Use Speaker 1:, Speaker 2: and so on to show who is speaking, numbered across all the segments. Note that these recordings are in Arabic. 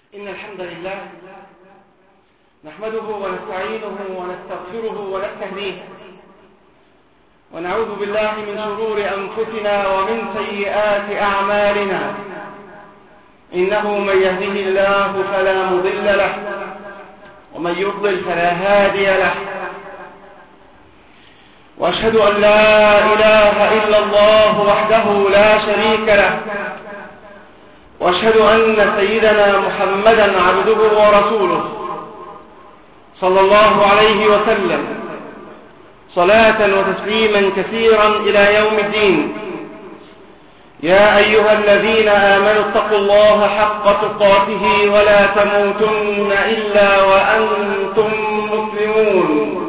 Speaker 1: إن الحمد لله نحمده ونستعينه ونستغفره ونستهديه ونعوذ بالله من شرور أنفسنا ومن سيئات أعمالنا. إنه من يهده الله فلا مضل له ومن يضلل فلا هادي له، وأشهد أن لا إله إلا الله وحده لا شريك له، وأشهد أن سيدنا محمدا عبده ورسوله صلى الله عليه وسلم صلاة وتسليما كثيرا إلى يوم الدين. يا أيها الذين آمنوا اتقوا الله حق تقاته ولا تموتن إلا وأنتم مسلمون.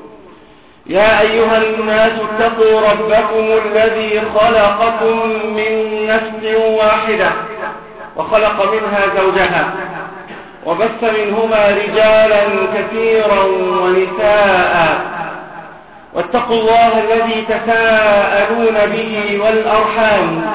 Speaker 1: يا أيها الناس اتقوا ربكم الذي خلقكم من نفس واحدة وخلق منها زوجها وبث منهما رجالا كثيرا ونساء، واتقوا الله الذي تساءلون به والأرحام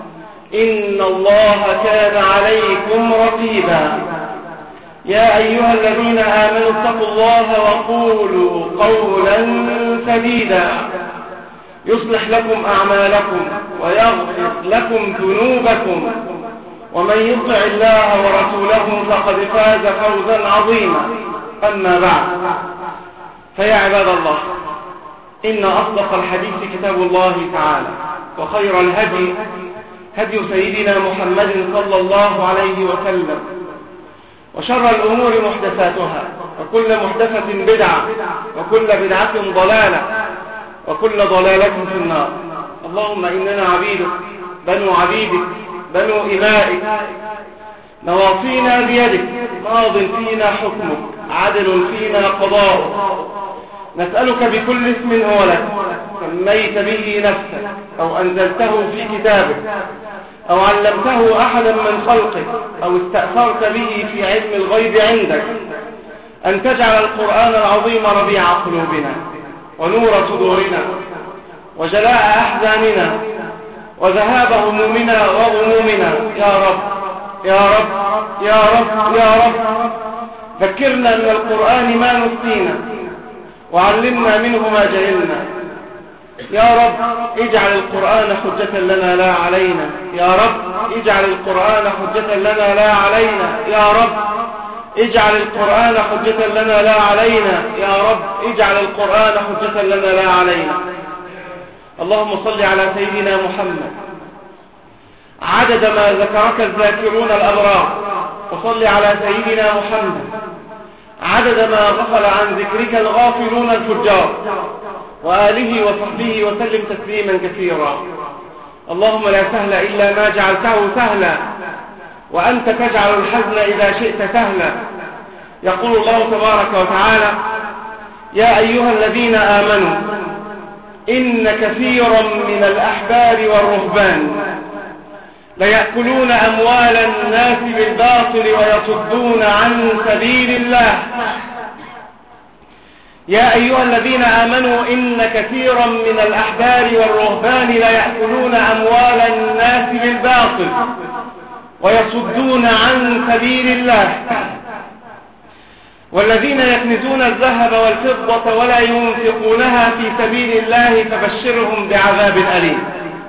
Speaker 1: إن الله كان عليكم رقيبا. يا أيها الذين آمنوا اتقوا الله وقولوا قولا سديدا يصلح لكم أعمالكم ويغفر لكم ذنوبكم، ومن يطع الله ورسوله فقد فاز فوزا عظيما. أما بعد، فيا عباد الله، إن أصدق الحديث كتاب الله تعالى، وخير الهدي هدي سيدنا محمد صلى الله عليه وسلم، وشر الأمور محدثاتها، وكل محدثة بدعة، وكل بدعة ضلالة، وكل ضلالة في النار. اللهم إننا عبيدك بنو عبيدك بنو إمائك، نواصينا بيدك، ماض فينا حكمك، عدل فينا قضاؤك. نسألك بكل اسم هو لك سميت به نفسك أو أنزلته في كتابك أو علمته أحدا من خلقك أو استأثرت به في علم الغيب عندك، أن تجعل القرآن العظيم ربيع قلوبنا ونور صدورنا وجلاء أحزاننا وذهاب همومنا وغمومنا يا رب يا رب يا رب يا رب. ذكرنا من القرآن ما نسينا وعلمنا منه ما جهلنا. يا رب اجعل القرآن حجة لنا لا علينا. يا رب اجعل القرآن حجة لنا لا علينا. يا رب اجعل القرآن حجة لنا لا علينا. يا رب اجعل القرآن حجة لنا لا علينا. اللهم صل على سيدنا محمد عدد ما ذكرك الذاكرون الأبرار، وصل على سيدنا محمد عدد ما غفل عن ذكرك الغافلون الفجار، وآله وصحبه وسلم تسليما كثيرا. اللهم لا سهل إلا ما جعلته سهلا، وأنت تجعل الحزن إذا شئت سهلا. يقول الله تبارك وتعالى: يا أيها الذين آمنوا إن كثيرا من الأحبار والرهبان ليأكلون أموال الناس بالباطل ويصدون عن سبيل الله. يا أيها الذين آمنوا إن كثيرا من الأحبار والرهبان ليأكلون أموال الناس بالباطل ويصدون عن سبيل الله، والذين يكنزون الذهب والفضة ولا ينفقونها في سبيل الله فبشرهم بعذاب أليم.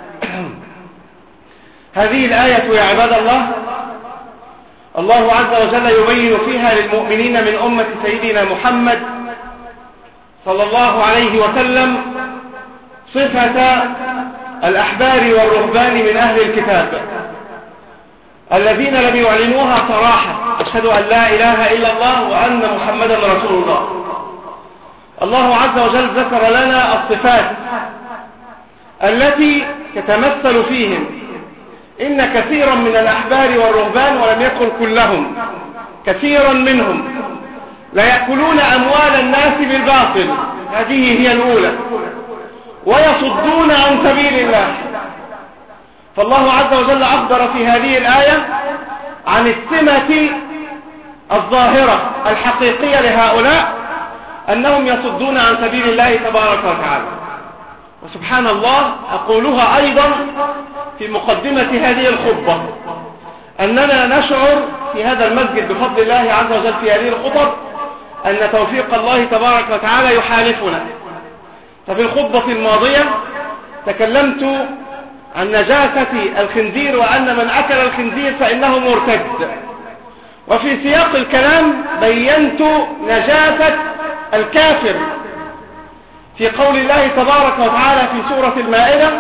Speaker 1: هذه الآية يا عباد الله عز وجل يبين فيها للمؤمنين من أمة سيدنا محمد صلى الله عليه وسلم صفة الأحبار والرهبان من أهل الكتاب الذين لم يعلنوها صراحة: أشهد أن لا إله إلا الله وأن محمدا رسول الله. الله عز وجل ذكر لنا الصفات التي تتمثل فيهم. إن كثيرا من الأحبار والرهبان، ولم يكن كلهم، كثيرا منهم ليأكلون أموال الناس بالباطل، هذه هي الأولى، ويصدون عن سبيل الله. فالله عز وجل أخبر في هذه الآية عن السمة الظاهرة الحقيقية لهؤلاء، أنهم يصدون عن سبيل الله تبارك وتعالى. وسبحان الله، أقولها أيضا في مقدمة هذه الخطبة، أننا نشعر في هذا المسجد بفضل الله عز وجل في هذه الخطب أن توفيق الله تبارك وتعالى يحالفنا. ففي الخطبة الماضية تكلمت عن نجاسة الخنزير وأن من أكل الخنزير فإنه مرتد، وفي سياق الكلام بينت نجاسة الكافر في قول الله تبارك وتعالى في سورة المائدة: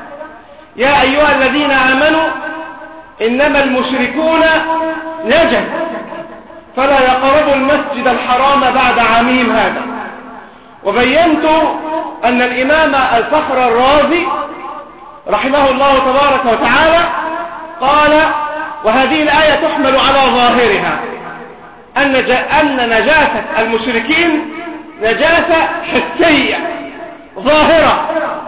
Speaker 1: يا أيها الذين آمنوا إنما المشركون نجس فلا يقربوا المسجد الحرام بعد عامهم هذا. وبينت أن الإمام الفخر الرازي رحمه الله تبارك وتعالى قال: وهذه الآية تحمل على ظاهرها أن نجاسة المشركين نجاسة حسية ظاهرة،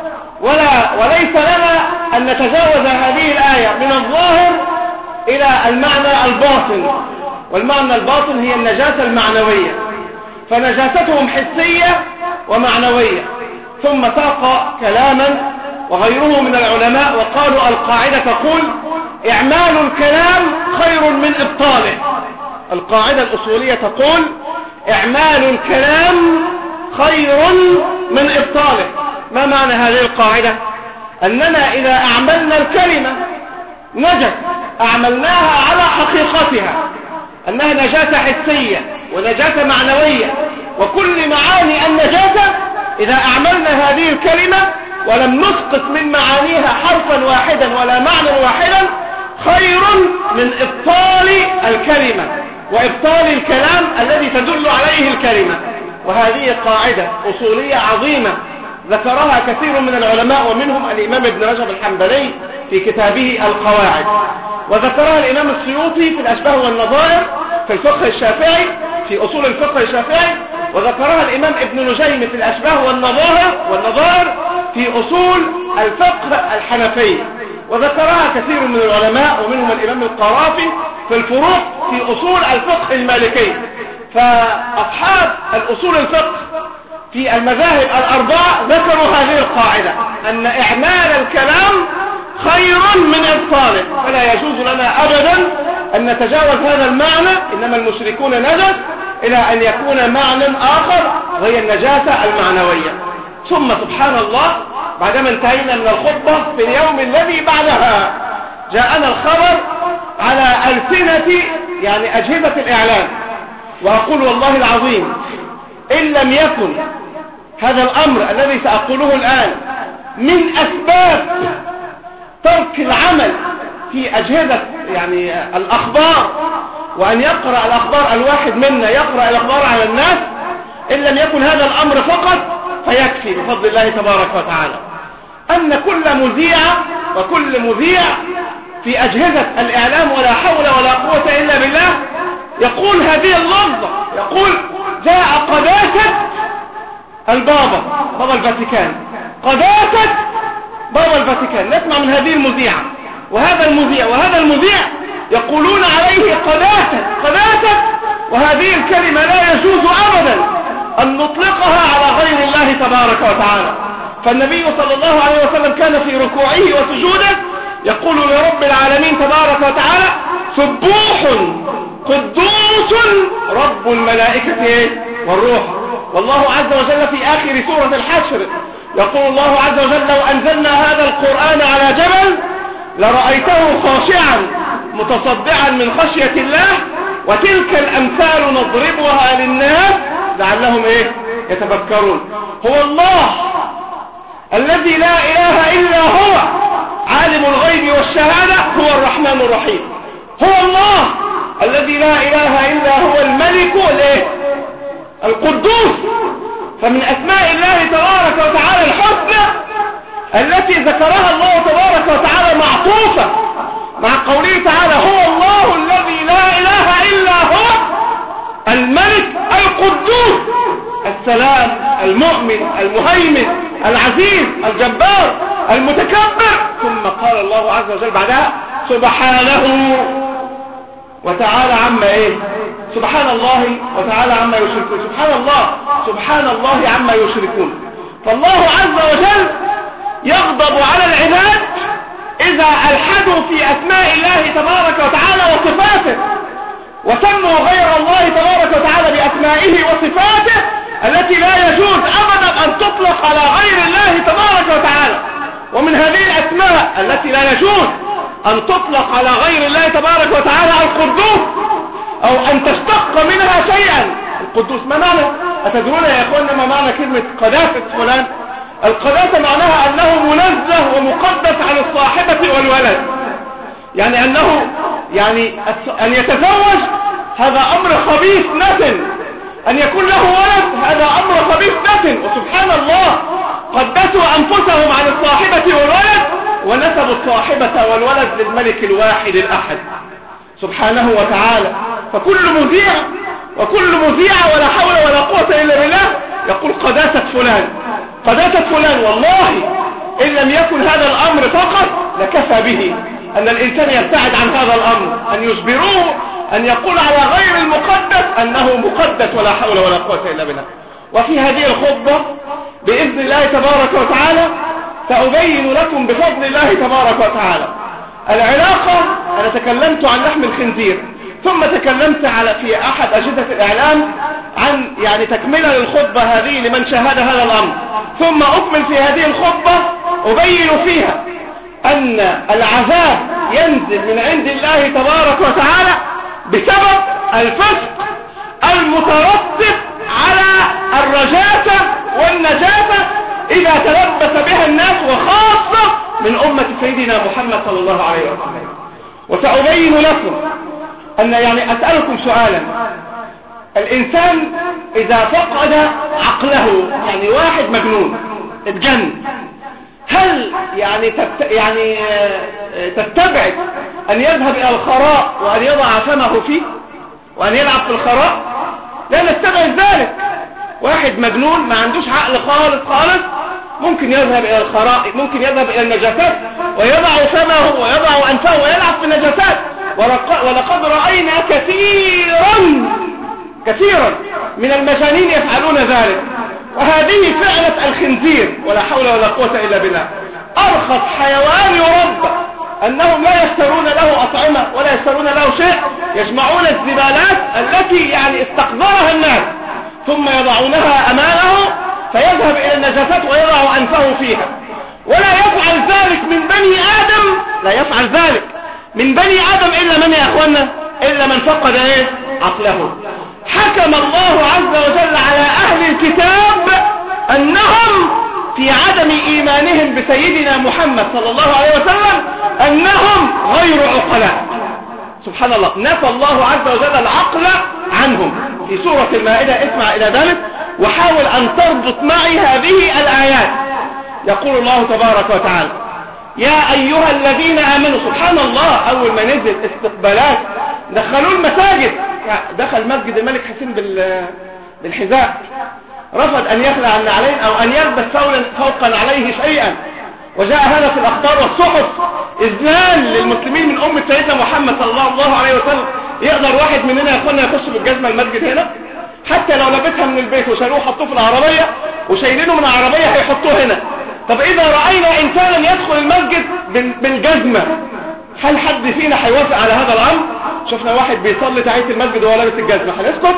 Speaker 1: وليس لنا أن نتجاوز هذه الآية من الظاهر إلى المعنى الباطن، والمعنى الباطن هي النجاسة المعنوية، فنجاستهم حسية ومعنوية. ثم ساق كلاما وغيره من العلماء وقالوا: القاعدة تقول إعمال الكلام خير من إبطاله. القاعدة الأصولية تقول إعمال الكلام خير من إبطاله. ما معنى هذه القاعدة؟ أننا إذا أعملنا الكلمة نجس أعملناها على حقيقتها، أنها نجاسة حسية ونجاسة معنوية، وكل معاني النجاسة إذا أعملنا هذه الكلمة ولم نسقط من معانيها حرفا واحدا ولا معنى واحدا خير من إبطال الكلمة وإبطال الكلام الذي تدل عليه الكلمة. وهذه قاعدة أصولية عظيمة ذكرها كثير من العلماء، ومنهم الإمام ابن رجب الحنبلي في كتابه القواعد، وذكرها الإمام السيوطي في الأشباه والنظائر في الفقه الشافعي في أصول الفقه الشافعي، وذكرها الإمام ابن نجيم في الأشباه والنظائر في أصول الفقه الحنفي، وذكرها كثير من العلماء ومنهم الإمام القرافي في الفروق في أصول الفقه المالكي. فأصحاب الأصول الفقه في المذاهب الأربعة ذكروا هذه القاعدة، أن إعمال الكلام خير من إبطاله، فلا يجوز لنا أبدا أن نتجاوز هذا المعنى إنما المشركون نجس إلى أن يكون معنى آخر وهي النجاسة المعنوية. ثم سبحان الله بعدما انتهينا من الخطبة في اليوم الذي بعدها جاءنا الخبر على ألسنة يعني أجهزة الإعلام، وأقول والله العظيم إن لم يكن هذا الأمر الذي سأقوله الآن من أسباب ترك العمل في أجهزة يعني الأخبار، وأن يقرأ الأخبار الواحد منا يقرأ الأخبار على الناس، إن لم يكن هذا الأمر فقط فيكفي بفضل الله تبارك وتعالى أن كل مذيع وكل مذيع في أجهزة الإعلام ولا حول ولا قوة إلا بالله يقول هذه اللفظة، يقول جاء قداسة البابا الفاتيكان، قداسة بابا الفاتيكان. نسمع من هذه المذيعة وهذا المذيع يقولون عليه قداسة، وهذه الكلمة لا يجوز أبدا أن نطلقها على غير الله تبارك وتعالى. فالنبي صلى الله عليه وسلم كان في ركوعه وسجوده يقول لرب العالمين تبارك وتعالى: سبوح قدوس رب الملائكة والروح. والله عز وجل في آخر سورة الحشر يقول الله عز وجل: لو أنزلنا هذا القرآن على جبل لرأيته خاشعا متصدعا من خشية الله، وتلك الأمثال نضربها للناس لعلهم يتفكرون. هو الله الذي لا إله إلا هو عالم الغيب والشهادة، هو الرحمن الرحيم. هو الله الذي لا إله إلا هو الملك القدوس. فمن أسماء الله تبارك وتعالى الحسنى التي ذكرها الله تبارك وتعالى معطوفة مع قوله تعالى: هو الله الذي لا إله إلا هو الملك القدوس السلام المؤمن المهيمن العزيز الجبار المتكبر. ثم قال الله عز وجل بعدها: سبحانه وتعالى عما سبحان الله وتعالى عما يشركون. سبحان الله عما يشركون. فالله عز وجل يغضب على العباد إذا ألحدوا في أسماء الله تبارك وتعالى وصفاته، أسمائه وصفاته التي لا يجوز أبدا أن تطلق على غير الله تبارك وتعالى. ومن هذه الأسماء التي لا يجوز أن تطلق على غير الله تبارك وتعالى القدوس، أو أن تشتق منها شيئا. القدوس ما معنى؟ أتدرون يا إخواننا ما معنى كلمة قداسة فلان؟ القداسة معناها أنه منزه ومقدس عن الصاحبة والولد، يعني أنه أن يتزوج هذا أمر خبيث نتن، أن يكون له ولد هذا أمر خبيث نتن. وسبحان الله قدسوا أنفسهم عن الصاحبة والولد ونسبوا الصاحبة والولد للملك الواحد الأحد سبحانه وتعالى. فكل مذيع وكل مذيعة ولا حول ولا قوة إلا بالله يقول قداسة فلان قداسة فلان. والله إن لم يكن هذا الأمر فقط لكفى به أن الإنسان يبتعد عن هذا الأمر، أن يجبروه أن يقول على غير المقدس أنه مقدس ولا حول ولا قوة إلا بالله. وفي هذه الخطبة بإذن الله تبارك وتعالى سأبين لكم بفضل الله تبارك وتعالى العلاقة. أنا تكلمت عن لحم الخنزير، ثم تكلمت في أحد أجهزة الإعلام عن تكملة للخطبة هذه لمن شاهد هذا الأمر، ثم أكمل في هذه الخطبة أبين فيها أن العذاب ينزل من عند الله تبارك وتعالى بسبب الفسق المترتب على الرجاسة والنجاسة إذا تلبس بها الناس، وخاصة من أمة سيدنا محمد صلى الله عليه وسلم. وسأبين لكم أن أسألكم سؤالا: الإنسان إذا فقد عقله، واحد مجنون اتجن، هل تستبعد أن يذهب إلى الخراء وأن يضع فمه فيه وأن يلعب في الخراء؟ لا نستبعد ذلك. واحد مجنون ما عندوش عقل خالص ممكن يذهب إلى الخراء، ممكن يذهب إلى النجاسات ويضع فمه ويضع أنفه ويلعب في النجاسات. ولقد رأينا كثيرا من المجانين يفعلون ذلك. وهذه فعلة الخنزير ولا حول ولا قوة إلا بالله. أرخص حيوان يربى، أنهم لا يشترون له أطعمة ولا يشترون له شيء، يجمعون الزبالات التي استقذرها الناس ثم يضعونها أمامه فيذهب إلى النجاسات ويضع أنفه فيها. ولا يفعل ذلك من بني آدم، لا يفعل ذلك من بني آدم إلا من يا أخوانا؟ إلا من فقد عقله. حكم الله عز وجل على أهل الكتاب أنهم في عدم إيمانهم بسيدنا محمد صلى الله عليه وسلم أنهم غير عقلاء. سبحان الله، نفى الله عز وجل العقل عنهم في سورة المائدة. اسمع إلى ذلك وحاول أن تربط معي هذه الآيات. يقول الله تبارك وتعالى: يا أيها الذين آمنوا. سبحان الله، أول ما نزل استقبالات دخلوا المساجد. دخل مسجد الملك حسين بالحذاء، رفض أن يخلع النعلين أو أن يلبس فوقا عليه شيئا. وجاء هذا في الأخبار والصحف إذلال للمسلمين من أمة سيدنا محمد صلى الله عليه وسلم. يقدر واحد مننا يا أخوانا يخش بالجزمة المسجد هنا؟ حتى لو لبسها من البيت وشالوه حطوه في العربية وشايلينه من العربية هيحطوه هنا. طب إذا رأينا إنسانا يدخل المسجد بالجزمة، هل حد فينا هيوافق على هذا الأمر؟ شفنا واحد بيصلي تحية المسجد وهو لابس الجزمة، هنسكت؟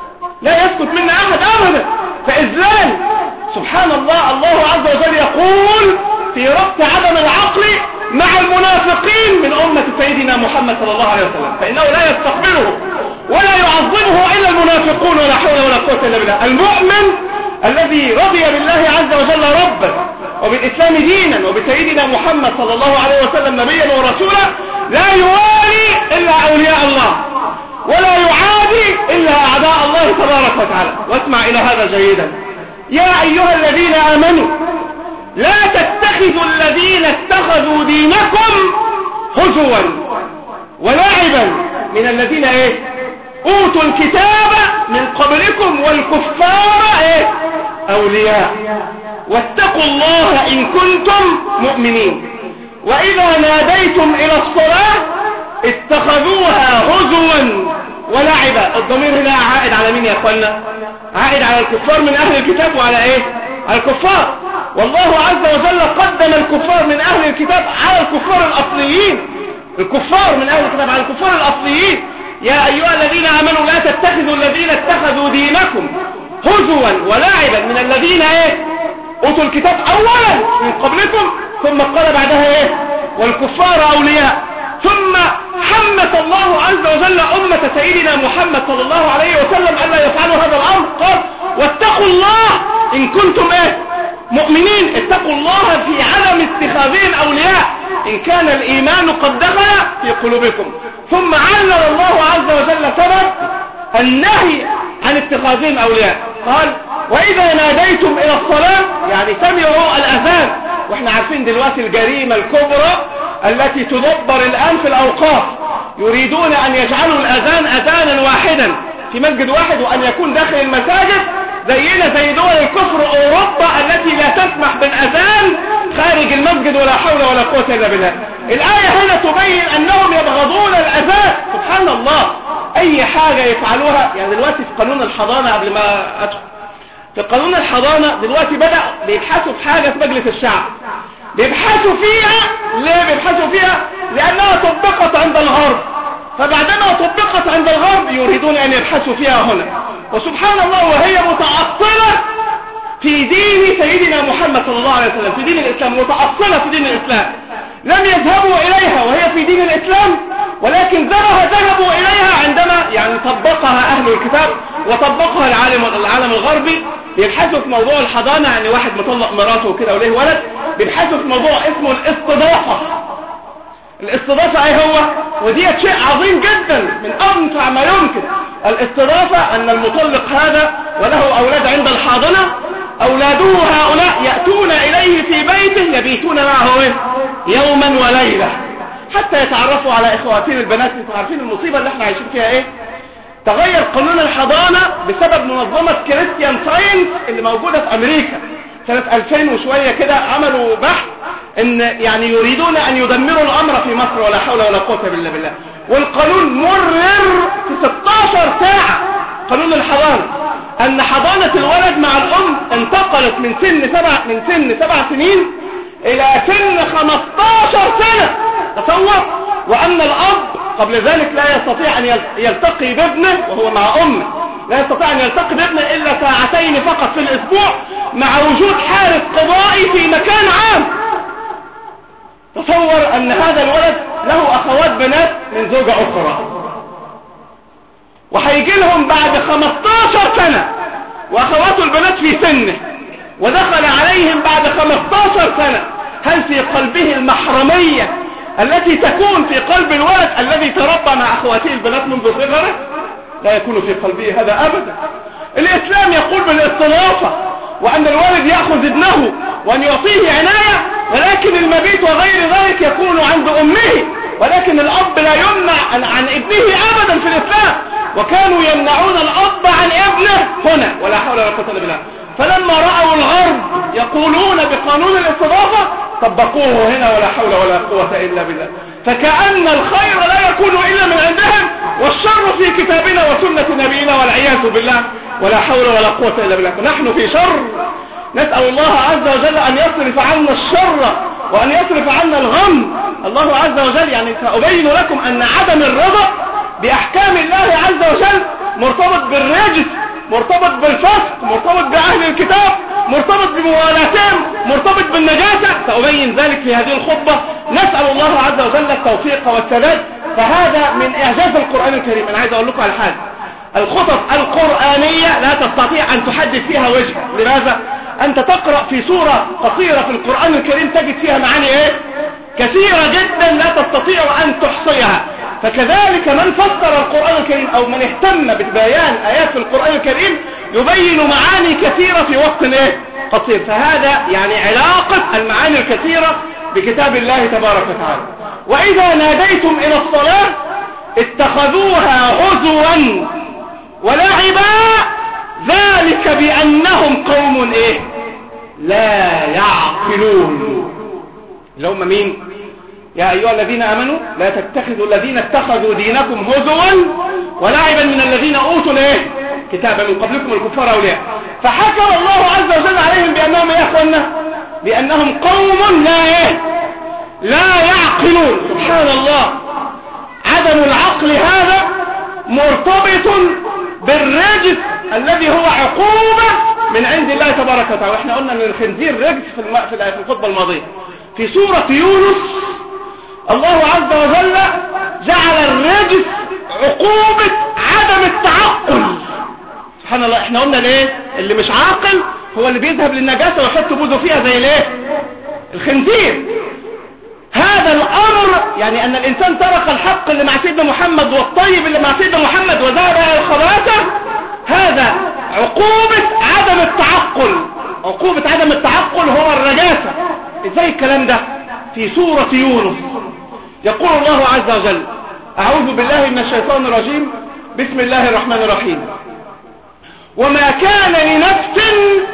Speaker 1: لا يسكت منا أحد أبدا. فإذلال. سبحان الله، الله عز وجل يقول في ربط عدم العقل مع المنافقين من أمة سيدنا محمد صلى الله عليه وسلم، فإنه لا يستقبله ولا يعظمه إلا المنافقون ولا حول ولا قوة إلا بالله. المؤمن الذي رضي بالله عز وجل ربا وبالإسلام دينا وبسيدنا محمد صلى الله عليه وسلم نبيا ورسولا لا يوالي إلا أولياء الله ولا يعادي إلا أعداء الله تبارك وتعالى. واسمع إلى هذا جيدا: يا أيها الذين آمنوا لا تتخذوا الذين اتخذوا دينكم هزوا ولعبا من الذين أوتوا الكتاب من قبلكم والكفار أولياء واتقوا الله إن كنتم مؤمنين وإذا ناديتم إلى الصلاة اتخذوها هزوا ولعبا. الضمير هنا عائد على مين يا أخوانا؟ عائد على الكفار من أهل الكتاب وعلى على الكفار. والله عز وجل قدم الكفار من أهل الكتاب على الكفار الأصليين. الكفار من أهل الكتاب على الكفار الأصليين، يا أيها الذين آمنوا لا تتخذوا الذين اتخذوا دينكم هزوا ولعبا من الذين أوتوا الكتاب أولا من قبلكم، ثم قال بعدها والكفار أولياء. ثم حمس الله عز وجل أمة سيدنا محمد صلى الله عليه وسلم ألا يفعلوا هذا الأمر، قال واتقوا الله إن كنتم مؤمنين. اتقوا الله في عدم اتخاذهم أولياء إن كان الإيمان قد دخل في قلوبكم. ثم علل الله عز وجل سبب النهي عن اتخاذهم أولياء، قال وإذا ناديتم إلى الصلاة، يعني سمعوا الأذان. واحنا عارفين دلوقتي الجريمة الكبرى التي تدبر الآن في الأوقاف، يريدون أن يجعلوا الأذان أذانا واحدا في مسجد واحد، وأن يكون داخل المساجد زي دول الكفر أوروبا التي لا تسمح بالأذان خارج المسجد، ولا حول ولا قوة إلا بالله. الآية هنا تبين أنهم يبغضون الأذان. سبحان الله، أي حاجة يفعلوها. يعني دلوقتي في قانون الحضانة، قبل ما أدخل في قانون الحضانة دلوقتي بدأ بيبحثوا في حاجة في مجلس الشعب، بيبحثوا فيها. ليه بيبحثوا فيها؟ لأنها طبقت عند الغرب، فبعدما طبقت عند الغرب يريدون أن يبحثوا فيها هنا. وسبحان الله، وهي متأصلة في دين سيدنا محمد صلى الله عليه وسلم، في دين الإسلام، متأصلة في دين الإسلام. لم يذهبوا إليها وهي في دين الإسلام، ولكن ذهبوا إليها عندما يعني طبقها أهل الكتاب وطبقها العالم الغربي. بيبحثوا في موضوع الحضانة، يعني واحد مطلق مراته وكده وليه ولد، بيبحثوا في موضوع اسمه الاستضافة. الاستضافة ايه هو؟ ودي شيء عظيم جدا، من أنفع ما يمكن. الاستضافة أن المطلق هذا وله أولاد عند الحاضنة، أولاده هؤلاء يأتون إليه في بيته، يبيتون معه يوما وليلة حتى يتعرفوا على إخواتين البنات. انتوا عارفين المصيبة اللي احنا عايشين فيها تغير قانون الحضانة بسبب منظمة كريستيان ساينس اللي موجودة في أمريكا سنة 2000 وشوية كده. عملوا بحث ان يعني يريدون ان يدمروا الامر في مصر، ولا حول ولا قوة الا بالله. والقانون مرر في 16 ساعة. قانون الحضانة ان حضانة الولد مع الام انتقلت من سن 7 سنين الى سن 15 سنة. تصور. وان الاب قبل ذلك لا يستطيع ان يلتقي بابنه وهو مع امه، لا يستطيع ان يلتقي بابنه الا ساعتين فقط في الاسبوع، مع وجود حارس قضائي في مكان عام. تصور ان هذا الولد له اخوات بنات من زوجة اخرى، وهيجي لهم بعد 15 سنة واخواته البنات في سنه، ودخل عليهم بعد 15 سنة. هل في قلبه المحرمية التي تكون في قلب الولد الذي تربى مع اخواته البنات منذ صغره؟ لا يكون في قلبه هذا ابدا. الاسلام يقول بالاستضافة، وان الوالد يأخذ ابنه وان يعطيه عناية، ولكن المبيت وغير ذلك يكون عند امه. ولكن الاب لا يمنع عن ابنه ابدا في الاسلام، وكانوا يمنعون الاب عن ابنه هنا، ولا حول ولا قوة الا بالله. فلما رأوا الغرب يقولون بقانون الاستضافة طبقوه هنا، ولا حول ولا قوة الا بالله. فكأن الخير لا يكون الا من عندهم، والشر في كتابنا وسنة نبينا، والعياذ بالله، ولا حول ولا قوة الا بالله. فنحن في شر، نسأل الله عز وجل ان يصرف عنا الشر وان يصرف عنا الغم. الله عز وجل يعني سأبين لكم ان عدم الرضا باحكام الله عز وجل مرتبط بالرجس، مرتبط بالفسق، مرتبط بأهل الكتاب، مرتبط بموالاتهم، مرتبط بالنجاسة. سأبين ذلك في هذه الخطبة. نسأل الله عز وجل التوفيق والسداد. فهذا من إعجاز القرآن الكريم. أنا عايز أقول لكم على حاجة، الخطب القرآنية لا تستطيع أن تحدد فيها وجه. لماذا؟ أنت تقرأ في سورة قصيرة في القرآن الكريم تجد فيها معاني كثيرة جدا لا تستطيع أن تحصيها. فكذلك من فسر القرآن الكريم أو من اهتم ببيان آيات في القرآن الكريم يبين معاني كثيرة في وقت قصير. فهذا يعني علاقة المعاني الكثيرة بكتاب الله تبارك وتعالى. وإذا ناديتم إلى الصلاة اتخذوها هزوا ولعبا، ذلك بأنهم قوم لا يعقلون. اللي هم مين؟ يا أيها الذين آمنوا لا تتخذوا الذين اتخذوا دينكم هزوا ولعبا من الذين أوتوا كتابا من قبلكم الكفار أولياء. فحكم الله عز وجل عليهم بأنهم يا أخوانا بأنهم قوم لا يعقلون. سبحان الله، عدم العقل هذا مرتبط بالرجس الذي هو عقوبة من عند الله تبارك وتعالى. واحنا قلنا ان الخنزير رجس في الخطبة الماضية. في سورة يونس الله عز وجل جعل الرجس عقوبة عدم التعقل. سبحان الله. احنا قلنا ليه اللي مش عاقل هو اللي بيذهب للنجاسة ويحط بوزه فيها زي ليه الخنزير. هذا الامر يعني ان الانسان ترك الحق اللي مع سيدنا محمد والطيب اللي مع سيدنا محمد وذهب الى الخباثة. هذا عقوبة عدم التعقل. عقوبة عدم التعقل هو الرجاسة. ازاي الكلام ده؟ في سورة يونس يقول الله عز وجل اعوذ بالله من الشيطان الرجيم بسم الله الرحمن الرحيم وما كان لنفس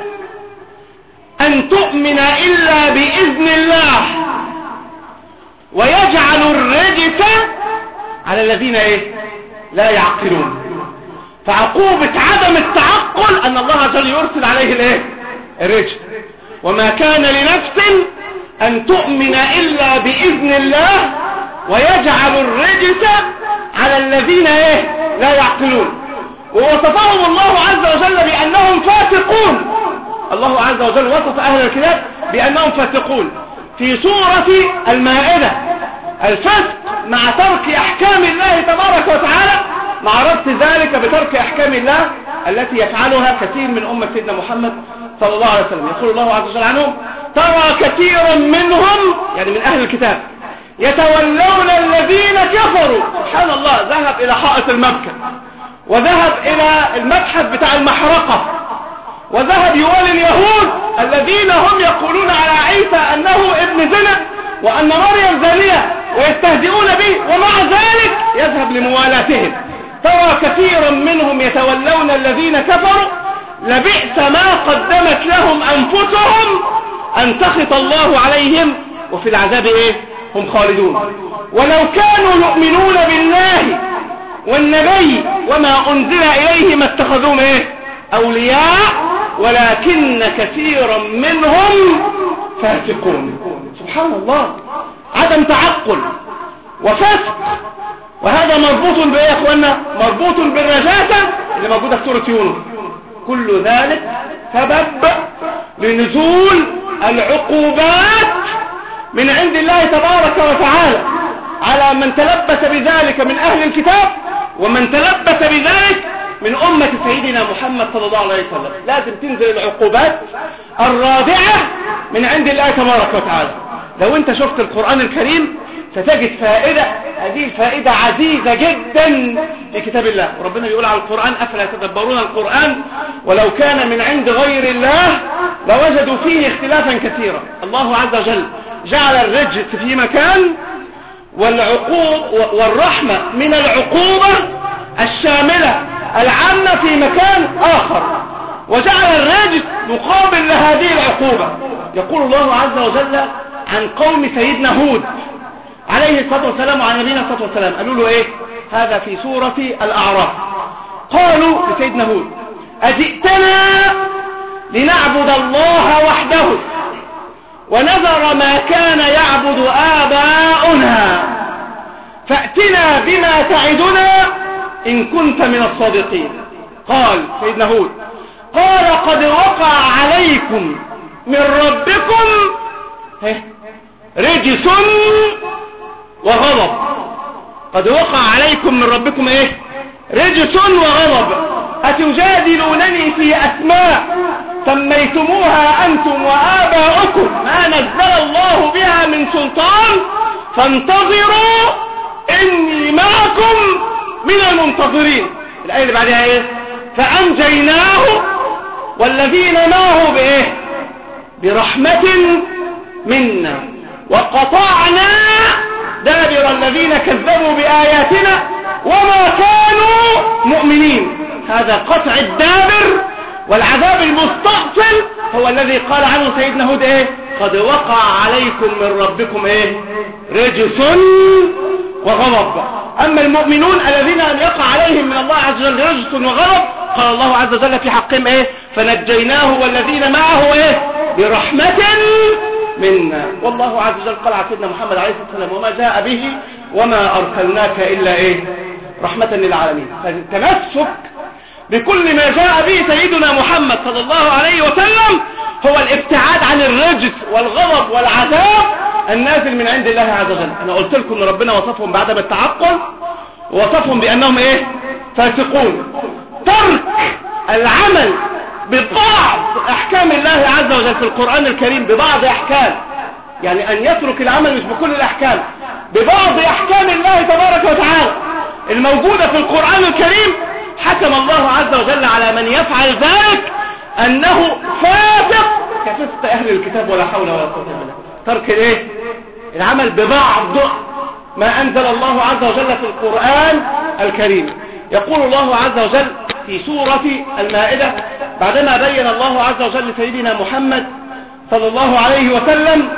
Speaker 1: ان تؤمن الا باذن الله ويجعل الرجس على الذين لا يعقلون. فعقوبة عدم التعقل ان الله عز وجل يرسل عليه الرجس. وما كان لنفس ان تؤمن الا باذن الله ويجعل الرجس على الذين لا يعقلون. ووصفهم الله عز وجل بانهم فاسقون. الله عز وجل وصف اهل الكتاب بانهم فاسقون في سورة المائدة. الفسق مع ترك احكام الله تبارك وتعالى مع ربط ذلك بترك احكام الله التي يفعلها كثير من امة سيدنا محمد صلى الله عليه وسلم. يقول الله عز وجل عنهم ترى كثيرا منهم يعني من اهل الكتاب يتولون الذين كفروا. سبحان الله. ذهب الى حائط المبكى وذهب الى المتحف بتاع المحرقة وذهب يوالي اليهود الذين هم يقولون على عيسى انه ابن زنا وان مريم زانية ويستهزئون به ومع ذلك يذهب لموالاتهم. ترى كثيرا منهم يتولون الذين كفروا لبئس ما قدمت لهم انفسهم ان سخط الله عليهم وفي العذاب هم خالدون. ولو كانوا يؤمنون بالله والنبي وما انزل اليه ما اتخذوهم اولياء ولكن كثيرا منهم فاسقون. سبحان الله. عدم تعقل وفسق. وهذا مربوط بايه يا اخوانا؟ مربوط بالرجاسة اللي موجودة في سورة يونس. كل ذلك سبب لنزول العقوبات من عند الله تبارك وتعالى على من تلبس بذلك من اهل الكتاب ومن تلبس بذلك من امة سيدنا محمد صلى الله عليه وسلم. لازم تنزل العقوبات الرادعة من عند الله تبارك وتعالى. لو انت شفت القرآن الكريم ستجد فائدة. هذه الفائدة عزيزة جدا في كتاب الله. وربنا يقول على القرآن أفلا يتدبرون القرآن ولو كان من عند غير الله لوجدوا فيه اختلافا كثيرا. الله عز وجل جعل الرجس في مكان والرحمة من العقوبة الشاملة العامة في مكان آخر وجعل الرجس مقابل لهذه العقوبة. يقول الله عز وجل عن قوم سيدنا هود عليه الصلاة والسلام وعن نبينا الصلاة والسلام. قالوا له هذا في سورة الأعراف. قالوا لسيدنا هود أجئتنا لنعبد الله وحده ونذر ما كان يعبد آباؤنا فأتنا بما تعدنا إن كنت من الصادقين. قال سيدنا هود قال قد وقع عليكم من ربكم رجس وغضب. قد وقع عليكم من ربكم رجس وغضب أتجادلونني في أسماء سميتموها أنتم وآباؤكم ما نزل الله بها من سلطان فانتظروا إني معكم من المنتظرين. الآية اللي بعدها فأنجيناه والذين معه برحمة منا وقطعنا دابر الذين كذبوا بآياتنا وما كانوا مؤمنين. هذا قطع الدابر والعذاب المستأصل هو الذي قال عنه سيدنا هود قد وقع عليكم من ربكم رجس وغضب. أما المؤمنون الذين لم يقع عليهم من الله عز وجل رجس وغضب قال الله عز وجل في حقهم فنجيناه والذين معه برحمة منا. والله عز وجل قال على سيدنا محمد عليه الصلاة والسلام وما جاء به وما أرسلناك رحمة للعالمين. فالتمسك بكل ما جاء به سيدنا محمد صلى الله عليه وسلم هو الابتعاد عن الرجس والغضب والعذاب النازل من عند الله عز وجل. انا قلت لكم ان ربنا وصفهم بعدم التعقل، ووصفهم بانهم ايه؟ فاسقون. ترك العمل ببعض احكام الله عز وجل في القرآن الكريم، ببعض احكام، يعني ان يترك العمل مش بكل الاحكام، ببعض احكام الله تبارك وتعالى الموجودة في القرآن الكريم، حكم الله عز وجل على من يفعل ذلك انه فاسق كفسق اهل الكتاب ولا حول ولا قوة الا بالله. ترك الايه؟ العمل ببعض ما انزل الله عز وجل في القرآن الكريم. يقول الله عز وجل في سورة المائدة بعدما بين الله عز وجل لسيدنا محمد صلى الله عليه وسلم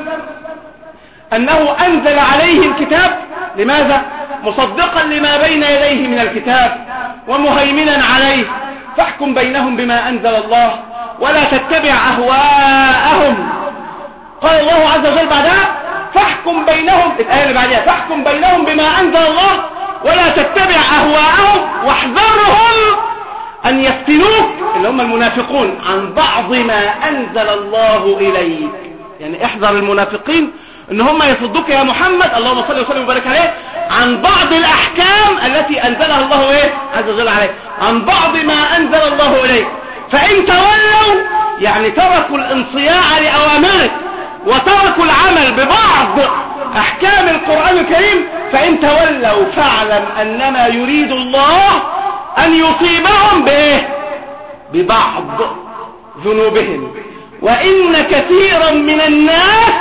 Speaker 1: انه انزل عليه الكتاب، لماذا؟ مصدقا لما بين يديه من الكتاب ومهيمنا عليه، فاحكم بينهم بما انزل الله ولا تتبع اهواءهم. قال الله عز وجل بعدها فاحكم بينهم، الآية اللي بعدها فاحكم بينهم بما انزل الله ولا تتبع اهواءهم واحذرهم ان يفتنوك، اللي هم المنافقون، عن بعض ما انزل الله اليك. يعني احذر المنافقين ان هم يصدوك يا محمد، اللهم صل وسلم وبارك عليه، عن بعض الاحكام التي انزلها الله ايه عز وجل عليك، عن بعض ما انزل الله اليك. فان تولوا يعني تركوا الانصياع لاوامرك وتركوا العمل ببعض احكام القرآن الكريم، فان تولوا فاعلم انما يريد الله ان يصيبهم بايه؟ ببعض ذنوبهم، وان كثيرا من الناس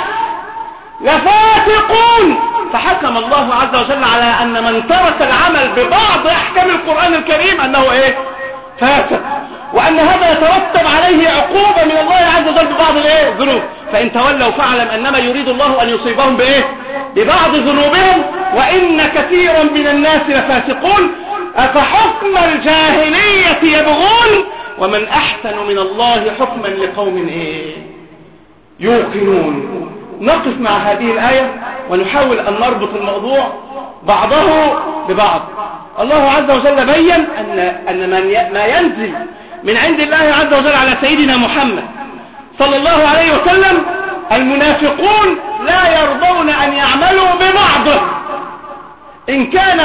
Speaker 1: لفاسقون. فحكم الله عز وجل على ان من ترك العمل ببعض احكام القرآن الكريم انه ايه؟ فاسق، وان هذا يترتب عليه عقوبة من الله عز وجل ببعض الايه؟ الذنوب. فان تولوا فاعلم انما يريد الله ان يصيبهم بايه؟ ببعض ذنوبهم، وان كثيرا من الناس لفاسقون. افحكم الجاهلية يبغون ومن احسن من الله حكما لقوم ايه؟ يوقنون. نقف مع هذه الآية ونحاول أن نربط الموضوع بعضه ببعض. الله عز وجل بيّن أن ما ينزل من عند الله عز وجل على سيدنا محمد صلى الله عليه وسلم، المنافقون لا يرضون أن يعملوا ببعضه إن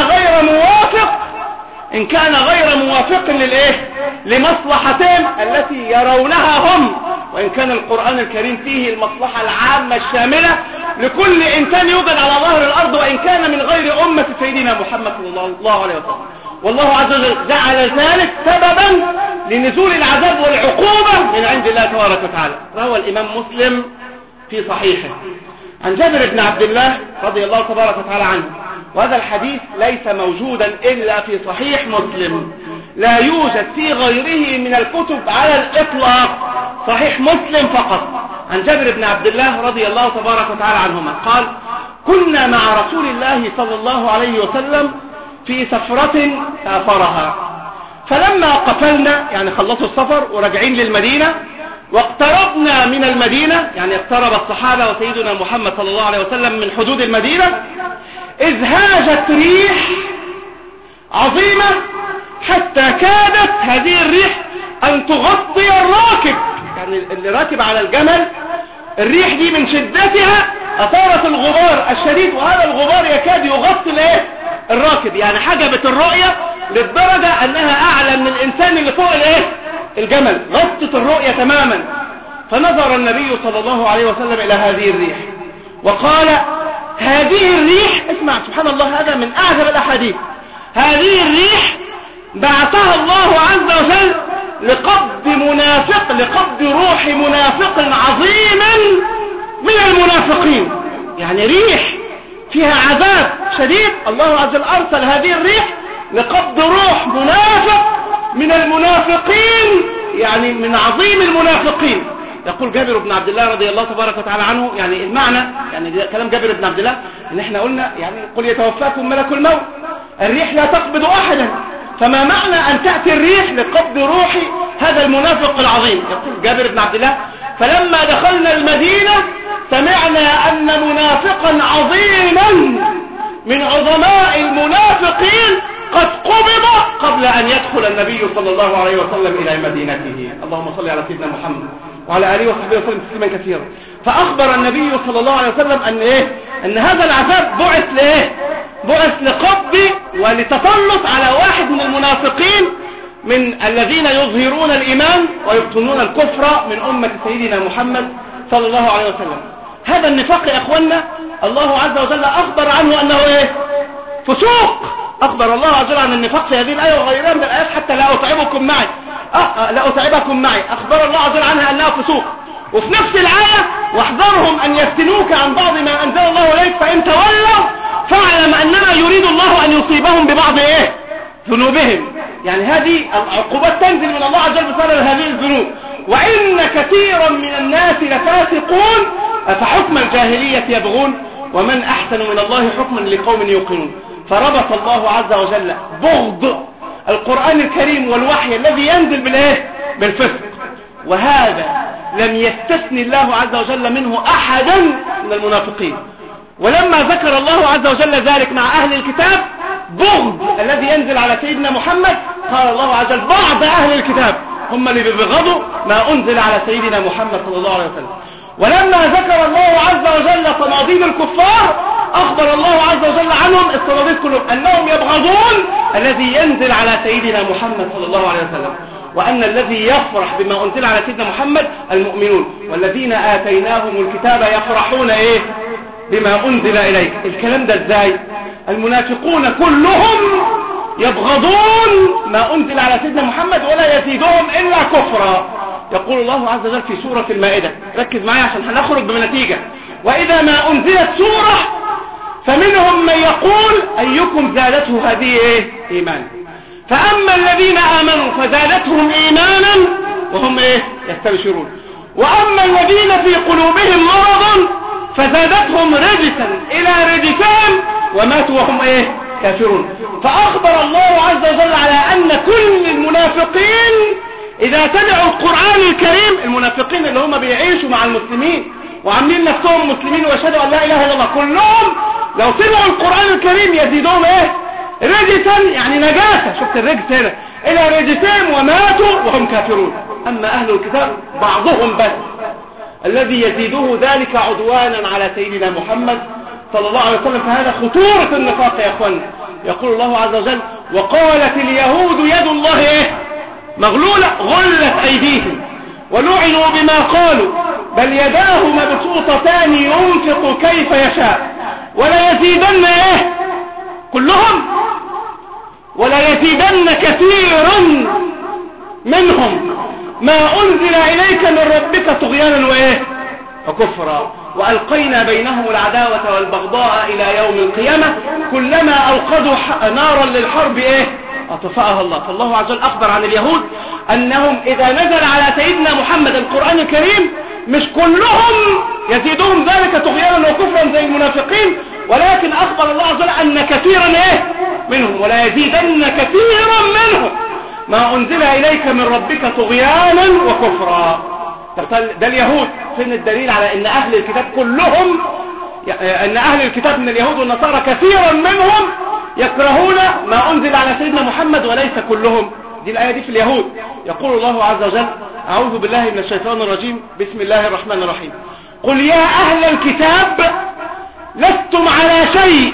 Speaker 1: كان غير موافق للإيه؟ لمصلحتهم التي يرونها هم، وإن كان القرآن الكريم فيه المصلحة العامة الشاملة لكل إنسان يوجد على ظهر الأرض، وإن كان من غير أمة سيدنا محمد صلى الله عليه وسلم. والله عز وجل جعل ذلك سببا لنزول العذاب والعقوبة من عند الله تبارك وتعالى. روى الإمام مسلم في صحيحه عن جابر بن عبد الله رضي الله تبارك وتعالى عنه، وهذا الحديث ليس موجودا إلا في صحيح مسلم، لا يوجد في غيره من الكتب على الإطلاق، صحيح مسلم فقط. عن جابر بن عبد الله رضي الله تبارك وتعالى عنهما قال: كنا مع رسول الله صلى الله عليه وسلم في سفرة سافرها، فلما قفلنا يعني خلصوا السفر وراجعين للمدينة، واقتربنا من المدينة يعني اقترب الصحابة وسيدنا محمد صلى الله عليه وسلم من حدود المدينة، إذ هاجت ريح عظيمة حتى كادت هذه الريح أن تغطي الراكب، يعني اللي راكب على الجمل الريح دي من شدتها أثارت الغبار الشديد، وهذا الغبار يكاد يغطي الايه؟ الراكب، يعني حجبت الرؤية للدرجة أنها أعلى من الإنسان اللي فوق الايه؟ الجمل، غطت الرؤية تماما. فنظر النبي صلى الله عليه وسلم إلى هذه الريح وقال: هذه الريح، اسمع سبحان الله، هذا من أعجب الأحاديث، هذه الريح بعثها الله عز وجل لقبض روح منافق عظيم من المنافقين، يعني ريح فيها عذاب شديد، الله عز وجل أرسل هذه الريح لقبض روح منافق من المنافقين، يعني من عظيم المنافقين. يقول جابر بن عبد الله رضي الله تبارك وتعالى عنه، يعني المعنى، يعني كلام جابر بن عبد الله ان احنا قلنا يعني قل يتوفاكم ملك الموت، الريح لا تقبض احدا، فما معنى ان تأتي الريح لقبض روح هذا المنافق العظيم؟ يقول جابر بن عبد الله: فلما دخلنا المدينة سمعنا ان منافقا عظيما من عظماء المنافقين قد قبض قبل أن يدخل النبي صلى الله عليه وسلم إلى مدينته. اللهم صل على سيدنا محمد وعلى آله وصحبه وسلم تسليما كثيرا. فأخبر النبي صلى الله عليه وسلم أن هذا العذاب بعث لقبض ولتسلط على واحد من المنافقين من الذين يظهرون الإيمان ويبطنون الكفر من أمة سيدنا محمد صلى الله عليه وسلم. هذا النفاق يا أخوانا الله عز وجل أخبر عنه أنه فسوق. أخبر الله عز وجل عن النفاق في هذه الآية وغيرها من الآيات حتى لا أتعبكم معي. أخبر الله عز وجل عنها أنها فسوق. وفي نفس الآية واحذرهم أن يفتنوك عن بعض ما أنزل الله إليك فإن تولوا فاعلم أنما يريد الله أن يصيبهم ببعض ذنوبهم. يعني هذه العقوبات تنزل من الله عز وجل بسبب هذه الذنوب. وإن كثيرا من الناس لفاسقون أفحكم الجاهلية يبغون ومن أحسن من الله حكما لقوم يوقنون. فربط الله عز وجل بغض القرآن الكريم والوحي الذي ينزل بالفسق. وهذا لم يستثني الله عز وجل منه أحدا من المنافقين. ولما ذكر الله عز وجل ذلك مع أهل الكتاب بغض الذي ينزل على سيدنا محمد قال الله عز وجل بعض أهل الكتاب هم اللي بيبغضوا ما أنزل على سيدنا محمد صلى الله عليه وسلم. ولما ذكر الله عز وجل صناديد الكفار أخبر الله عز وجل عنهم الصناديد كلهم أنهم يبغضون الذي ينزل على سيدنا محمد صلى الله عليه وسلم. وأن الذي يفرح بما أنزل على سيدنا محمد المؤمنون والذين آتيناهم الكتاب يفرحون بما أنزل إليك. الكلام ده ازاي؟ المنافقون كلهم يبغضون ما أنزل على سيدنا محمد ولا يزيدهم إلا كفرا. يقول الله عز وجل في سورة المائدة، ركز معي عشان هنخرج بنتيجة: وإذا ما أنزلت سورة فمنهم من يقول أيكم زادته هذه إيمان، فأما الذين آمنوا فزادتهم إيمانا وهم يستبشرون، وأما الذين في قلوبهم مرض فزادتهم رجسا إلى رجسهم وماتوا وهم كافرون. فأخبر الله عز وجل على أن كل المنافقين إذا سمعوا القرآن الكريم، المنافقين اللي هم بيعيشوا مع المسلمين وعاملين نفسهم مسلمين ويشهدوا أن لا إله إلا الله، كلهم لو سمعوا القرآن الكريم يزيدهم رجسا، يعني نجاسة، شفت الرجس هنا، إلى رجسهم وماتوا وهم كافرون. أما أهل الكتاب بعضهم بس الذي يزيده ذلك عدوانا على سيدنا محمد صلى الله عليه وسلم. فهذا خطورة النفاق يا أخوان. يقول الله عز وجل: وقالت اليهود يد الله مغلولة غلت أيديهم ولعنوا بما قالوا بل يداه مبسوطتان ينفق كيف يشاء ولا يزيدن كلهم ولا يزيدن كثيرا منهم ما أنزل إليك من ربك طغيانا وكفرا وألقينا بينهم العداوة والبغضاء إلى يوم القيامة كلما أوقدوا نارا للحرب أطفأها الله. فالله عز وجل أخبر عن اليهود أنهم إذا نزل على سيدنا محمد القرآن الكريم مش كلهم يزيدهم ذلك طغيانا وكفرا زي المنافقين، ولكن أخبر الله عز وجل أن كثيرا منهم ولا يزيدن كثيرا منهم ما أنزل إليك من ربك طغيانا وكفرا. ده اليهود. فين الدليل على أن أهل الكتاب كلهم، أن أهل الكتاب من اليهود والنصارى كثيرا منهم يكرهون ما أنزل على سيدنا محمد وليس كلهم؟ دي الآية دي في اليهود. يقول الله عز وجل: أعوذ بالله من الشيطان الرجيم، بسم الله الرحمن الرحيم: قل يا أهل الكتاب لستم على شيء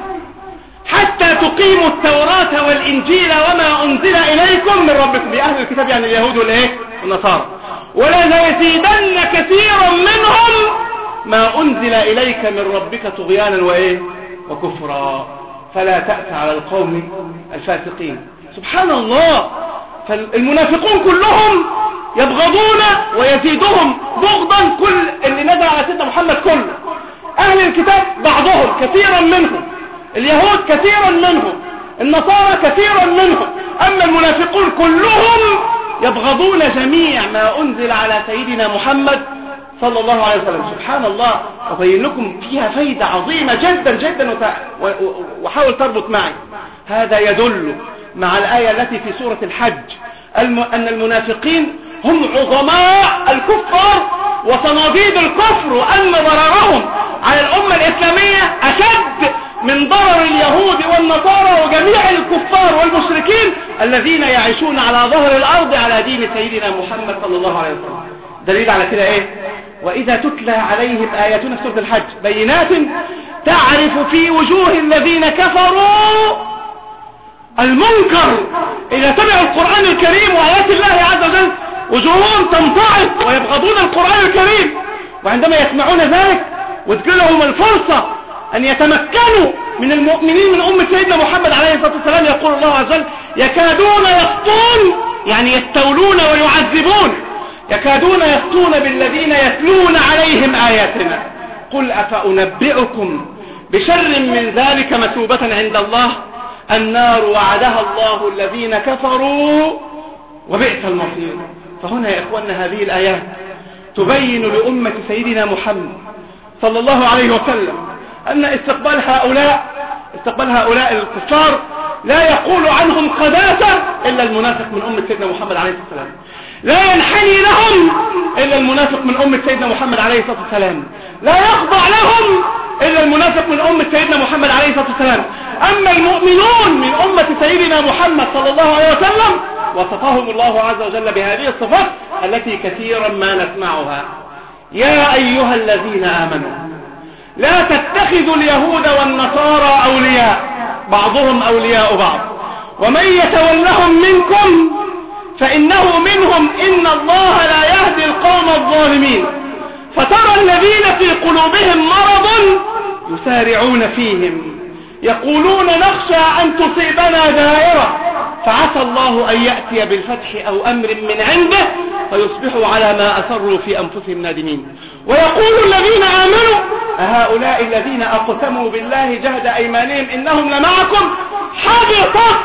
Speaker 1: حتى تقيموا التوراة والإنجيل وما أنزل إليكم من ربكم. بأهل الكتاب يعني اليهود والنصارى. ولا يزيدن كثيرا منهم ما أنزل إليك من ربك طغيانا وكفرا فلا تأس على القوم الفاسقين. سبحان الله. فالمنافقون كلهم يبغضون ويزيدهم بغضا كل اللي نزل على سيدنا محمد كله. أهل الكتاب بعضهم كثيرا منهم، اليهود كثيرا منهم، النصارى كثيرا منهم. أما المنافقون كلهم يبغضون جميع ما أنزل على سيدنا محمد صلى الله عليه وسلم. سبحان الله. أبين لكم فيها فايدة عظيمة جدا جدا وحاول تربط معي. هذا يدل مع الآية التي في سورة الحج أن المنافقين هم عظماء الكفار وصناديد الكفر، وأن ضررهم على الأمة الإسلامية أشد من ضرر اليهود والنصارى وجميع الكفار والمشركين الذين يعيشون على ظهر الأرض على دين سيدنا محمد صلى الله عليه وسلم. دليل على كده ايه؟ وإذا تتلى عليهم آياتنا في سورة الحج بينات تعرف في وجوه الذين كفروا المنكر إذا تبعوا القرآن الكريم وآيات الله عز وجل وجوههم تمتعض ويبغضون القرآن الكريم، وعندما يسمعون ذلك وتجيلهم الفرصة أن يتمكنوا من المؤمنين من أمة سيدنا محمد عليه الصلاة والسلام يقول الله عز وجل يكادون يسطون، يعني يستولون ويعذبون، يكادون يسطون بالذين يتلون عليهم آياتنا. قل أفأنبئكم بشر من ذلك مثوبة عند الله النار وعدها الله الذين كفروا وبئس المصير. فهنا يا إخواننا هذه الآيات تبين لأمة سيدنا محمد صلى الله عليه وسلم أن استقبال هؤلاء الكفار لا يقول عنهم قداسة إلا المنافق من أمة سيدنا محمد عليه الصلاة والسلام، لا ينحني لهم إلا المنافق من أمة سيدنا محمد عليه الصلاة والسلام، لا يخضع لهم إلا المنافق من أمة سيدنا محمد عليه الصلاة والسلام. أما المؤمنون من أمة سيدنا محمد صلى الله عليه وسلم وصفهم الله عز وجل بهذه الصفات التي كثيرا ما نسمعها. يا أيها الذين آمنوا لا تتخذوا اليهود والنصارى أولياء بعضهم أولياء بعض ومن يتولهم منكم فإنه منهم إن الله لا يهدي القوم الظالمين. فترى الذين في قلوبهم مرض يسارعون فيهم يقولون نخشى أن تصيبنا دائرة فعسى الله أن يأتي بالفتح أو أمر من عنده فيصبحوا على ما أسروا في أنفسهم نادمين. ويقول الذين آمنوا أهؤلاء الذين أقسموا بالله جهد أيمانهم إنهم لمعكم حبطت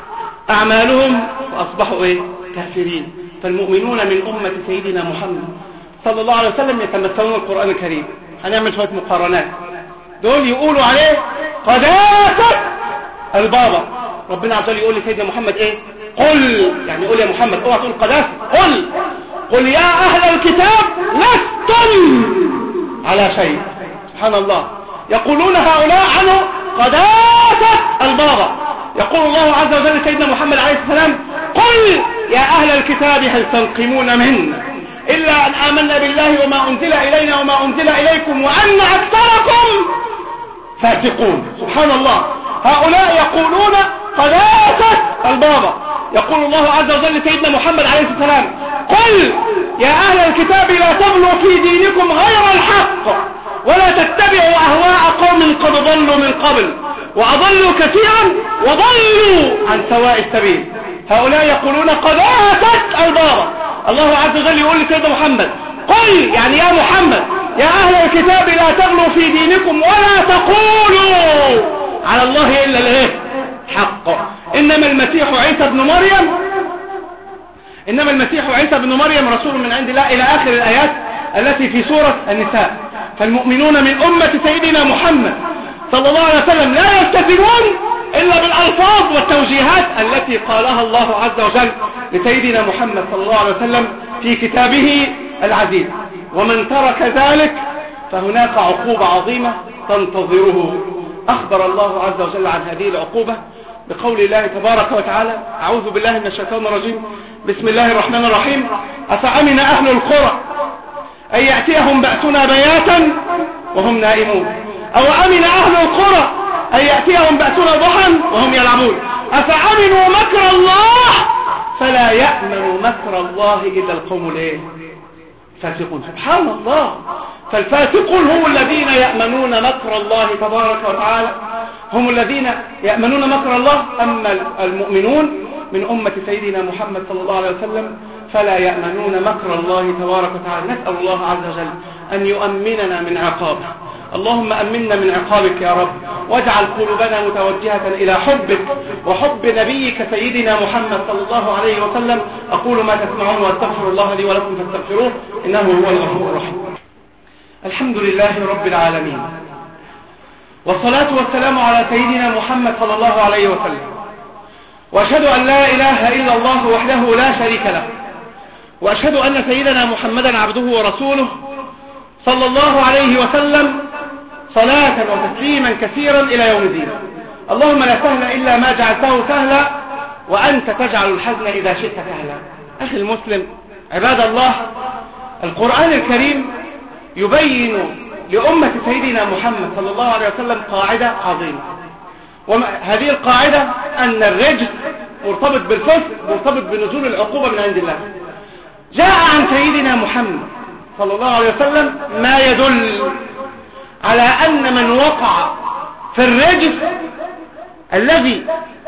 Speaker 1: أعمالهم وأصبحوا كافرين. فالمؤمنون من أمة سيدنا محمد صلى الله عليه وسلم يتمثلون القرآن الكريم. هنعمل شوية مقارنات. دول يقولوا عليه قداسة البابا. ربنا عز وجل يقول لسيدنا محمد قل، يعني قل يا محمد، اوعى تقول قداسة، قل يا أهل الكتاب لستم على شيء. سبحان الله، يقولون هؤلاء عنه قداسة البابا. يقول الله عز وجل لسيدنا محمد عليه السلام قل يا أهل الكتاب هل تنقمون منا إلا أن آمنا بالله وما أنزل إلينا وما أنزل إليكم وأن أكثركم فاسقون. سبحان الله، هؤلاء يقولون قداسة البابا. يقول الله عز وجل لسيدنا محمد عليه السلام قل يا أهل الكتاب لا تغلوا في دينكم غير الحق ولا تتبعوا أهواء قوم قد ضلوا من قبل وأضلوا كثيرا وضلوا عن سواء السبيل. هؤلاء يقولون قداسة البابا. الله عز وجل يقول لسيدنا محمد قل، يعني يا محمد يا أهل الكتاب لا تغلوا في دينكم ولا تقولوا على الله إلا الحق إنما المسيح عيسى بن مريم رسول من عند الله إلى آخر الآيات التي في سورة النساء. فالمؤمنون من أمة سيدنا محمد صلى الله عليه وسلم لا يلتزمون إلا بالألفاظ والتوجيهات التي قالها الله عز وجل لسيدنا محمد صلى الله عليه وسلم في كتابه العزيز. ومن ترك ذلك فهناك عقوبة عظيمة تنتظره. أخبر الله عز وجل عن هذه العقوبة بقول الله تبارك وتعالى: أعوذ بالله من الشيطان الرجيم، بسم الله الرحمن الرحيم: أفأمن أهل القرى أن يأتيهم بأسنا بياتا وهم نائمون، أو أمن أهل القرى أن يأتيهم بأسنا ضحى وهم يلعبون، أفأمنوا مكر الله فلا يأمن مكر الله إلا القوم الفاسقون. سبحان الله، فالفاسقون هم الذين يأمنون مكر الله تبارك وتعالى، هم الذين يأمنون مكر الله. أما المؤمنون من أمة سيدنا محمد صلى الله عليه وسلم فلا يأمنون مكر الله تبارك وتعالى. نسأل الله عز وجل أن يؤمننا من عقابه. اللهم أمنا من عقابك يا رب، واجعل قلوبنا متوجهة إلى حبك وحب نبيك سيدنا محمد صلى الله عليه وسلم. أقول ما تسمعون واستغفر الله لي ولكم فاستغفروه إنه هو الغفور الرحيم. الحمد لله رب العالمين، والصلاة والسلام على سيدنا محمد صلى الله عليه وسلم، وأشهد أن لا إله إلا الله وحده لا شريك له، وأشهد أن سيدنا محمدا عبده ورسوله صلى الله عليه وسلم صلاة وتسليما كثيرا إلى يوم الدين. اللهم لا سهل إلا ما جعلته سهلا وأنت تجعل الحزن إذا شئت سهلا. أخي المسلم، عباد الله، القرآن الكريم يبين لأمة سيدنا محمد صلى الله عليه وسلم قاعدة عظيمة، وهذه القاعدة أن الرجس مرتبط بالفسق، مرتبط بنزول العقوبة من عند الله. جاء عن سيدنا محمد صلى الله عليه وسلم ما يدل على أن من وقع في الرجس الذي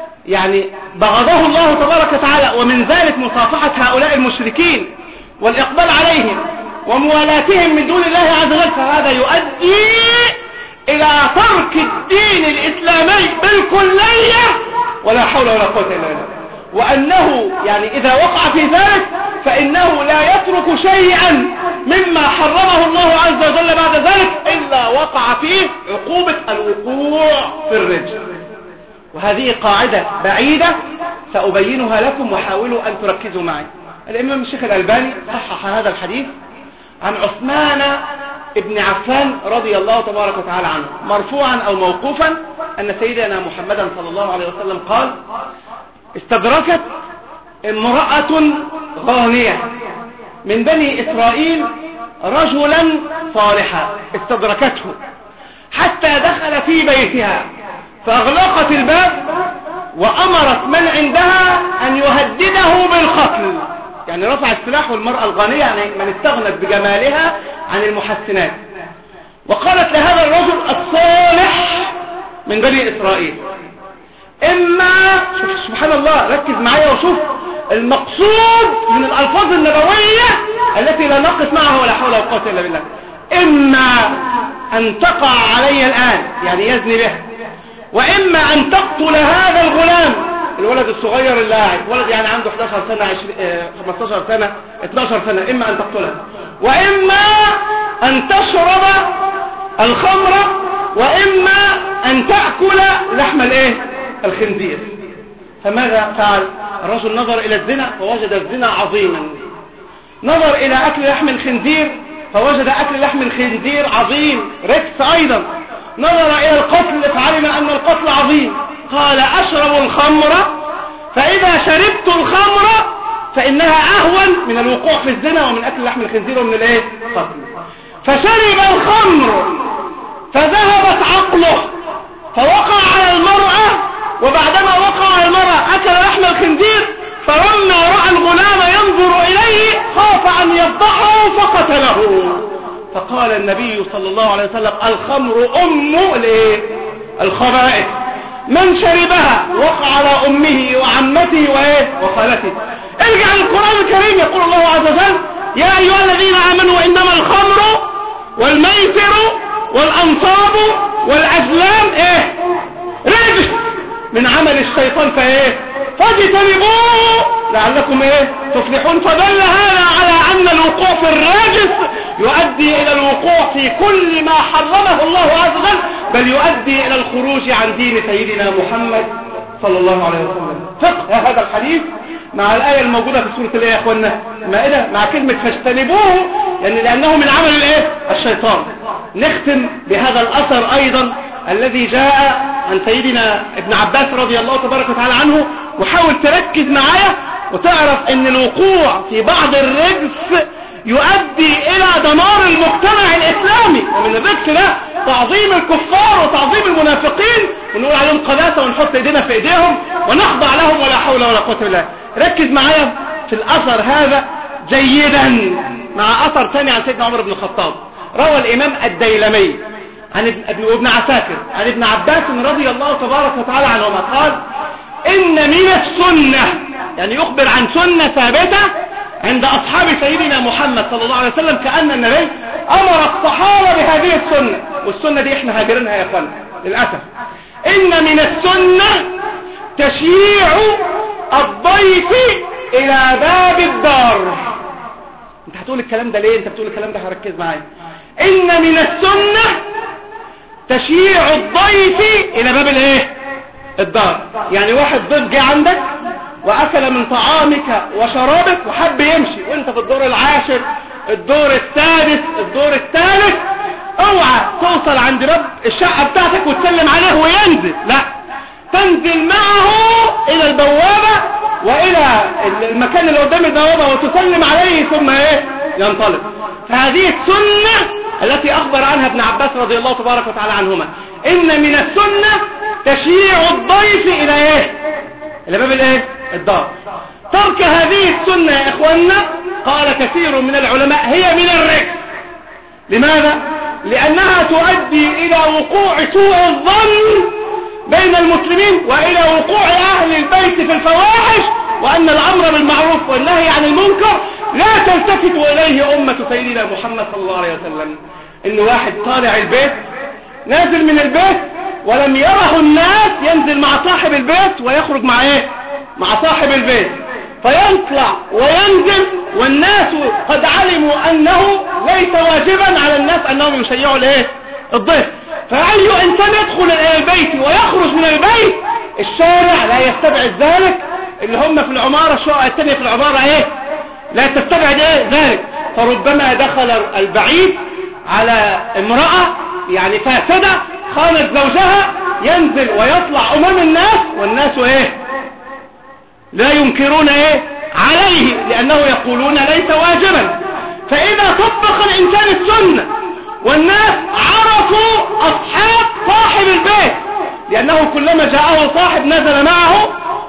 Speaker 1: بغضه الله تبارك وتعالى، ومن ذلك مصافحة هؤلاء المشركين والإقبال عليهم وموالاتهم من دون الله عز وجل، فهذا يؤدي إلى ترك الدين الإسلامي بالكلية ولا حول ولا قوة إلا بالله. وأنه إذا وقع في ذلك فإنه لا يترك شيئا مما حرمه الله عز وجل بعد ذلك إلا وقع فيه عقوبة الوقوع في الرجس. وهذه قاعدة بعيدة سأبينها لكم، وحاولوا أن تركزوا معي. الإمام الشيخ الألباني صحح هذا الحديث عن عثمان ابن عفان رضي الله تبارك وتعالى عنه مرفوعا أو موقوفا أن سيدنا محمدا صلى الله عليه وسلم قال: استدركت امرأة غانية من بني إسرائيل رجلا صالحا، استدركته حتى دخل في بيتها فأغلقت الباب وأمرت من عندها أن يهدده بالقتل. رفع السلاح، والمرأة الغانية من استغنت بجمالها عن المحسنات، وقالت لهذا الرجل الصالح من بني إسرائيل: إما، شوف سبحان الله، ركز معايا وشوف المقصود من الألفاظ النبوية التي لا نقف معها ولا حول ولا قوة إلا بالله، إما أن تقع علي الآن يزني به، وإما أن تقتل هذا الغلام، الولد الصغير اللي قاعد، ولد عنده 11 سنة 15 سنة 12 سنة، إما أن تقتله، وإما أن تشرب الخمر، وإما أن تأكل لحم الخنزير. فماذا فعل الرجل؟ نظر إلى الزنا فوجد الزنا عظيما، نظر إلى أكل لحم الخنزير فوجد أكل لحم الخنزير عظيم ركس أيضا، نظر إلى القتل فعلم أن القتل عظيم، قال: أشرب الخمر، فإذا شربت الخمر فإنها أهون من الوقوع في الزنا ومن أكل لحم الخنزير ومن القتل. فشرب الخمر فذهبت عقله فوقع على المرأة، وبعدما وقع على المرأة أكل لحم الخنزير، فلما رأى الغلام ينظر إليه خاف أن يفضحه فقتله. فقال النبي صلى الله عليه وسلم: الخمر أم الخبائث، من شربها وقع على أمه وعمته وخالته. ارجع للقرآن الكريم، يقول الله عز وجل: يا أيها الذين آمنوا إنما الخمر والميسر والأنصاب والأزلام رجس من عمل الشيطان فاجتنبوه لعلكم تفلحون. فدل هذا على أن الوقوع في الرجس يؤدي إلى الوقوع في كل ما حرمه الله عز وجل، بل يؤدي إلى الخروج عن دين سيدنا محمد صلى الله عليه وسلم. فقه هذا الحديث مع الآية الموجودة في سورة يا أخوانا المائدة، مع كلمة فاجتنبوه، لأنه من عمل الشيطان. نختم بهذا الأثر أيضا الذي جاء عن سيدنا ابن عباس رضي الله تبارك وتعالى عنه، وحاول تركز معايا وتعرف ان الوقوع في بعض الرجس يؤدي الى دمار المجتمع الاسلامي، ومن الرجس ده تعظيم الكفار وتعظيم المنافقين، ونقول عليهم قداسة ونحط ايدينا في ايديهم ونخضع لهم ولا حول ولا قوة الا بالله. ركز معايا في الاثر هذا جيدا مع اثر ثاني عن سيدنا عمر بن الخطاب. روى الامام الديلمي عن ابن عساكر عن ابن عباس رضي الله تبارك وتعالى عنهما قال: إن من السنة، يخبر عن سنة ثابتة عند أصحاب سيدنا محمد صلى الله عليه وسلم، كأن النبي أمر الصحابة بهذه السنة، والسنة دي احنا هاجرينها يا اخوانا للأسف. إن من السنة تشييع الضيف إلى باب الدار. انت هتقول الكلام ده ليه؟ انت بتقول الكلام ده، هركز معايا. إن من السنة تشييع الضيف إلى باب الدار. واحد ضيف جه عندك وأكل من طعامك وشرابك وحب يمشي، وانت في الدور العاشر، الدور السادس، الدور الثالث، اوعى توصل عند باب الشقة بتاعتك وتسلم عليه وينزل، لا، تنزل معه الى البوابة والى المكان اللي قدام البوابة وتسلم عليه ثم ايه ينطلق. فهذه السنة التي اخبر عنها ابن عباس رضي الله تبارك وتعالى عنهما، ان من السنة تشييع الضيف الى ايه، الى باب الايه الدار. ترك هذه السنة يا اخواننا قال كثير من العلماء هي من الرجس. لماذا؟ لانها تؤدي الى وقوع سوء الظن بين المسلمين والى وقوع اهل البيت في الفواحش، وان الامر بالمعروف والنهي عن المنكر لا تلتفت اليه امة سيدنا محمد صلى الله عليه وسلم. ان واحد طالع البيت نازل من البيت ولم يره الناس، ينزل مع صاحب البيت ويخرج مع ايه مع صاحب البيت، فيطلع وينزل والناس قد علموا انه ليس واجبا على الناس انهم يشيعوا الايه الضيف. فاي انسان يدخل الى البيت ويخرج من البيت، الشارع لا يستبعد ذلك، اللي هم في العمارة الشقة الثانية في العمارة ايه لا تستبعد ايه ذلك. فربما دخل البعيد على امرأة يعني فاسدة خانت زوجها، ينزل ويطلع امام الناس والناس ايه لا ينكرون ايه عليه، لانه يقولون ليس واجبا. فاذا طبق الانسان السنة والناس عرفوا اصحاب صاحب البيت، لانه كلما جاءه صاحب نزل معه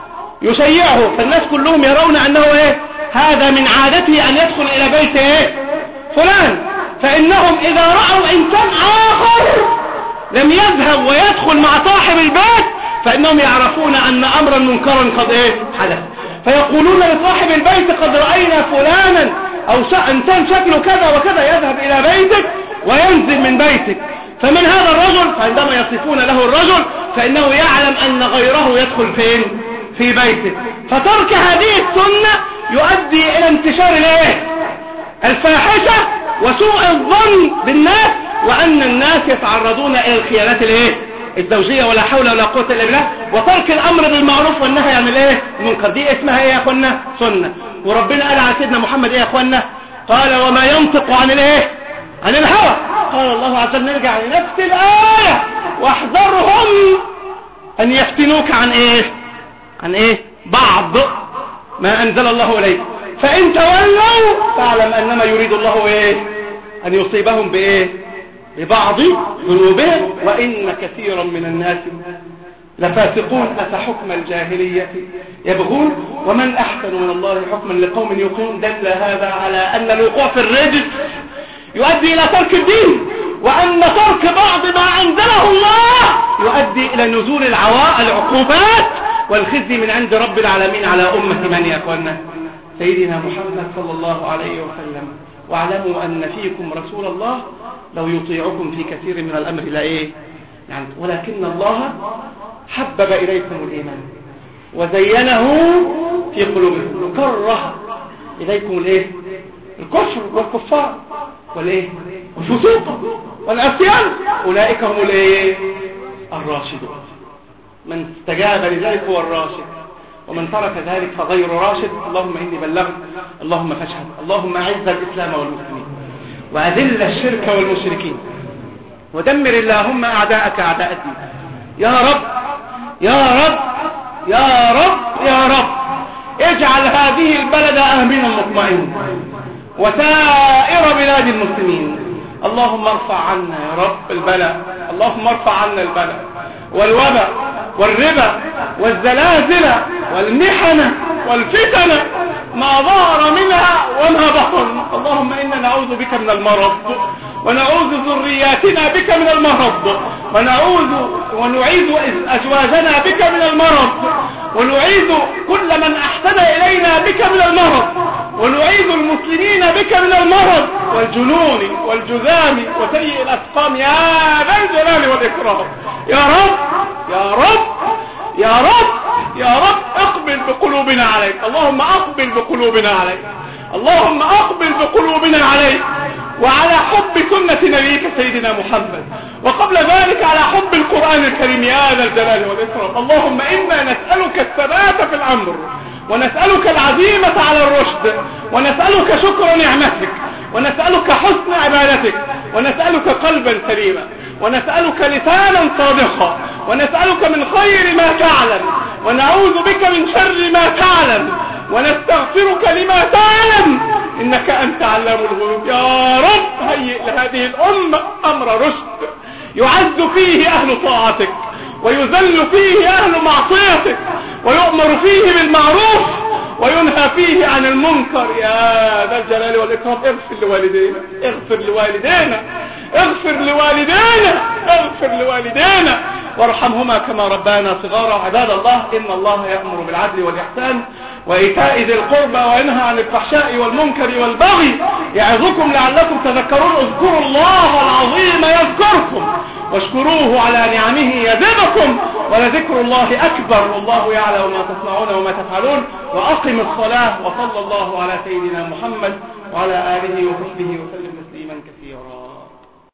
Speaker 1: يشيعه، فالناس كلهم يرون انه ايه هذا من عادته ان يدخل الى بيت ايه فلان. فانهم اذا رأوا انسان اخر لم يذهب ويدخل مع صاحب البيت فانهم يعرفون ان امرا منكرا قد ايه حدث، فيقولون لصاحب البيت قد رأينا فلانا او انسان شكله كذا وكذا يذهب الى بيتك وينزل من بيتك. فمن هذا الرجل؟ فعندما يصفون له الرجل فانه يعلم ان غيره يدخل فين في بيته. فترك هذه السنة يؤدي الى انتشار الايه الفاحشة وسوء الظن بالناس، وان الناس يتعرضون الى الخيانات الايه الزوجية، ولا حول ولا قوة الا بالله. وترك الامر بالمعروف والنهي عن الايه المنكر، دي اسمها ايه يا اخوانا سنة. وربنا قال على سيدنا محمد ايه يا اخوانا؟ قال وما ينطق عن الايه عن الهوى. قال الله عز وجل، نرجع لنفس الآية، واحذرهم ان يفتنوك عن ايه عن ايه بعض ما انزل الله اليك، فان تولوا فاعلم انما يريد الله ايه ان يصيبهم بايه ببعض ذنوبهم وان كثيرا من الناس لفاسقون افحكم الجاهلية يبغون ومن احسن من الله حكما لقوم يوقنون. دل هذا على ان الوقوع في الرجس يؤدي الى ترك الدين، وان ترك بعض ما انزله الله يؤدي الى نزول العقوبات والخزي من عند رب العالمين على امة من يا اخوانا؟ سيدنا محمد صلى الله عليه وسلم. واعلموا ان فيكم رسول الله لو يطيعكم في كثير من الامر لا ايه يعني، ولكن الله حبب اليكم الايمان وزينه في قلوبكم وكره اليكم الايه الكفر والكفار والايه والفسوق والعصيان، اولئك هم الايه الراشدون. من استجاب لذلك هو الراشد، ومن ترك ذلك فغير راشد. اللهم اني بلغت، اللهم فاشهد. اللهم اعز الاسلام والمسلمين واذل الشرك والمشركين ودمر اللهم اعداءك اعداء الدين. يا رب يا رب يا رب يا رب اجعل هذه البلد امنا مطمئنا وسائر بلاد المسلمين. اللهم ارفع عنا يا رب البلاء، اللهم ارفع عنا البلاء والوباء والربا والزلازل والمحن والفتن ما ظهر منها وما بطن. اللهم إنا نعوذ بك من المرض ونعوذ ذرياتنا بك من المرض ونعيذ أزواجنا بك من المرض ونعيذ كل من أحسن إلينا بك من المرض ونعيذ المسلمين بك من المرض والجنون والجذام وسيء الأسقام يا ذا الجلال والإكرام. يا رب يا رب يا رب يا رب اقبل بقلوبنا عليك. اللهم اقبل بقلوبنا عليك، اللهم اقبل بقلوبنا عليك وعلى حب سنة نبيك سيدنا محمد، وقبل ذلك على حب القرآن الكريم يا ذا الجلال والإكرام. اللهم إنا نسألك الثبات في الأمر ونسألك العزيمة على الرشد ونسألك شكر نعمتك ونسألك حسن عبادتك ونسألك قلبا سليما، ونسألك لسانا صادقا، ونسألك من خير ما تعلم، ونعوذ بك من شر ما تعلم، ونستغفرك لما تعلم، إنك أنت علام الغيوب. يا رب هيئ لهذه الأمة أمر رشد يعز فيه أهل طاعتك، ويذل فيه أهل معصيتك، ويؤمر فيه بالمعروف وينهى فيه عن المنكر يا ذا الجلال والإكرام. اغفر لوالدينا، اغفر لوالدينا، اغفر لوالدينا، اغفر لوالدينا، وارحمهما كما ربانا صغارا. عباد الله، إن الله يأمر بالعدل والإحسان وإيتاء ذي القربى وينهى عن الفحشاء والمنكر والبغي يعظكم لعلكم تذكرون. اذكروا الله العظيم يذكركم، واشكروه على نعمه يزدكم، ولذكر الله أكبر، والله يعلم ما تصنعون وما تفعلون. وأقم الصلاة، وصلى الله على سيدنا محمد وعلى آله وصحبه وسلم.